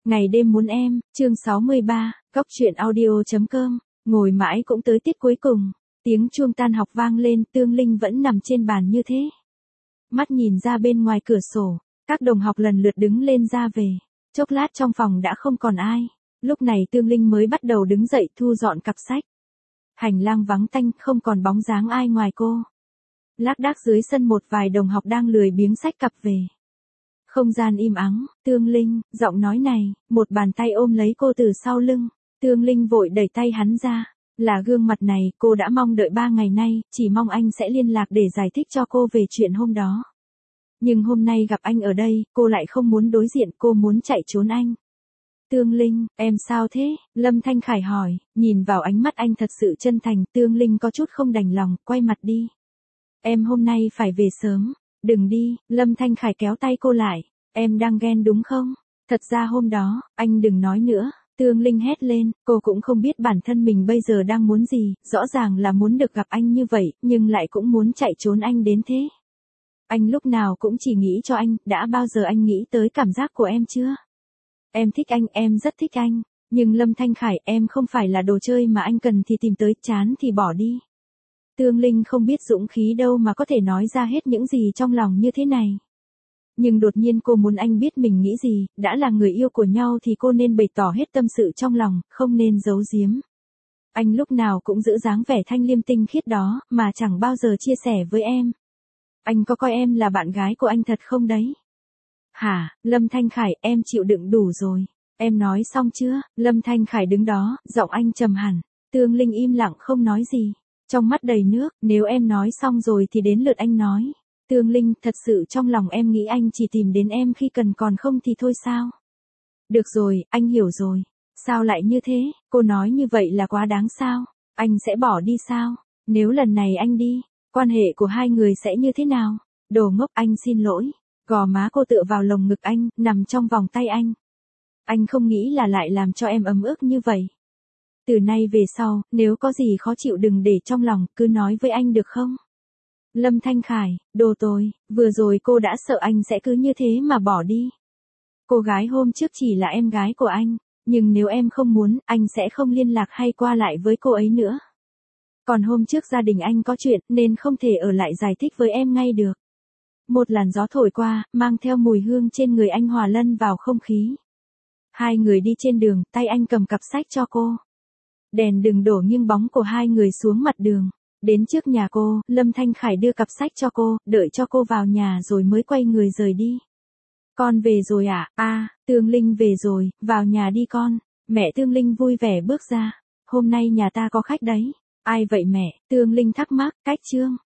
Ngày đêm muốn em, chương 63, Góc truyện audio.com, ngồi mãi cũng tới tiết cuối cùng. Tiếng chuông tan học vang lên, Tương Linh vẫn nằm trên bàn như thế. Mắt nhìn ra bên ngoài cửa sổ, các đồng học lần lượt đứng lên ra về. Chốc lát trong phòng đã không còn ai. Lúc này Tương Linh mới bắt đầu đứng dậy thu dọn cặp sách. Hành lang vắng tanh, không còn bóng dáng ai ngoài cô. Lác đác dưới sân một vài đồng học đang lười biếng xách cặp về. Không gian im ắng, Tương Linh, giọng nói này, một bàn tay ôm lấy cô từ sau lưng. Tương Linh vội đẩy tay hắn ra. Là gương mặt này, cô đã mong đợi 3 ngày nay, chỉ mong anh sẽ liên lạc để giải thích cho cô về chuyện hôm đó. Nhưng hôm nay gặp anh ở đây, cô lại không muốn đối diện, cô muốn chạy trốn anh. Tương Linh, em sao thế? Lâm Thanh Khải hỏi, nhìn vào ánh mắt anh thật sự chân thành, Tương Linh có chút không đành lòng, quay mặt đi. Em hôm nay phải về sớm. Đừng đi, Lâm Thanh Khải kéo tay cô lại. Em đang ghen đúng không? Thật ra hôm đó, anh đừng nói nữa. Tương Linh hét lên, cô cũng không biết bản thân mình bây giờ đang muốn gì, rõ ràng là muốn được gặp anh như vậy, nhưng lại cũng muốn chạy trốn anh đến thế. Anh lúc nào cũng chỉ nghĩ cho anh, đã bao giờ anh nghĩ tới cảm giác của em chưa? Em thích anh, em rất thích anh, nhưng Lâm Thanh Khải, em không phải là đồ chơi mà anh cần thì tìm tới, chán thì bỏ đi. Tương Linh không biết dũng khí đâu mà có thể nói ra hết những gì trong lòng như thế này. Nhưng đột nhiên cô muốn anh biết mình nghĩ gì, đã là người yêu của nhau thì cô nên bày tỏ hết tâm sự trong lòng, không nên giấu giếm. Anh lúc nào cũng giữ dáng vẻ thanh liêm tinh khiết đó, mà chẳng bao giờ chia sẻ với em. Anh có coi em là bạn gái của anh thật không đấy? Hả, Lâm Thanh Khải, em chịu đựng đủ rồi. Em nói xong chưa? Lâm Thanh Khải đứng đó, giọng anh trầm hẳn. Tương Linh im lặng không nói gì. Trong mắt đầy nước, nếu em nói xong rồi thì đến lượt anh nói. Tương Linh, thật sự trong lòng em nghĩ anh chỉ tìm đến em khi cần, còn không thì thôi sao? Được rồi, anh hiểu rồi. Sao lại như thế? Cô nói như vậy là quá đáng sao? Anh sẽ bỏ đi sao? Nếu lần này anh đi, quan hệ của hai người sẽ như thế nào? Đồ ngốc, anh xin lỗi. Gò má cô tựa vào lồng ngực anh, nằm trong vòng tay anh. Anh không nghĩ là lại làm cho em ấm ức như vậy. Từ nay về sau, nếu có gì khó chịu đừng để trong lòng, cứ nói với anh được không? Lâm Thanh Khải, đồ tồi, vừa rồi cô đã sợ anh sẽ cứ như thế mà bỏ đi. Cô gái hôm trước chỉ là em gái của anh, nhưng nếu em không muốn, anh sẽ không liên lạc hay qua lại với cô ấy nữa. Còn hôm trước gia đình anh có chuyện nên không thể ở lại giải thích với em ngay được. Một làn gió thổi qua, mang theo mùi hương trên người anh hòa lẫn vào không khí. Hai người đi trên đường, tay anh cầm cặp sách cho cô. Đèn đường đổ nghiêng bóng của hai người xuống mặt đường. Đến trước nhà cô, Lâm Thanh Khải đưa cặp sách cho cô, đợi cho cô vào nhà rồi mới quay người rời đi. Con về rồi à? Tương Linh về rồi, vào nhà đi con. Mẹ Tương Linh vui vẻ bước ra. Hôm nay nhà ta có khách đấy. Ai vậy mẹ? Tương Linh thắc mắc, cách Trương.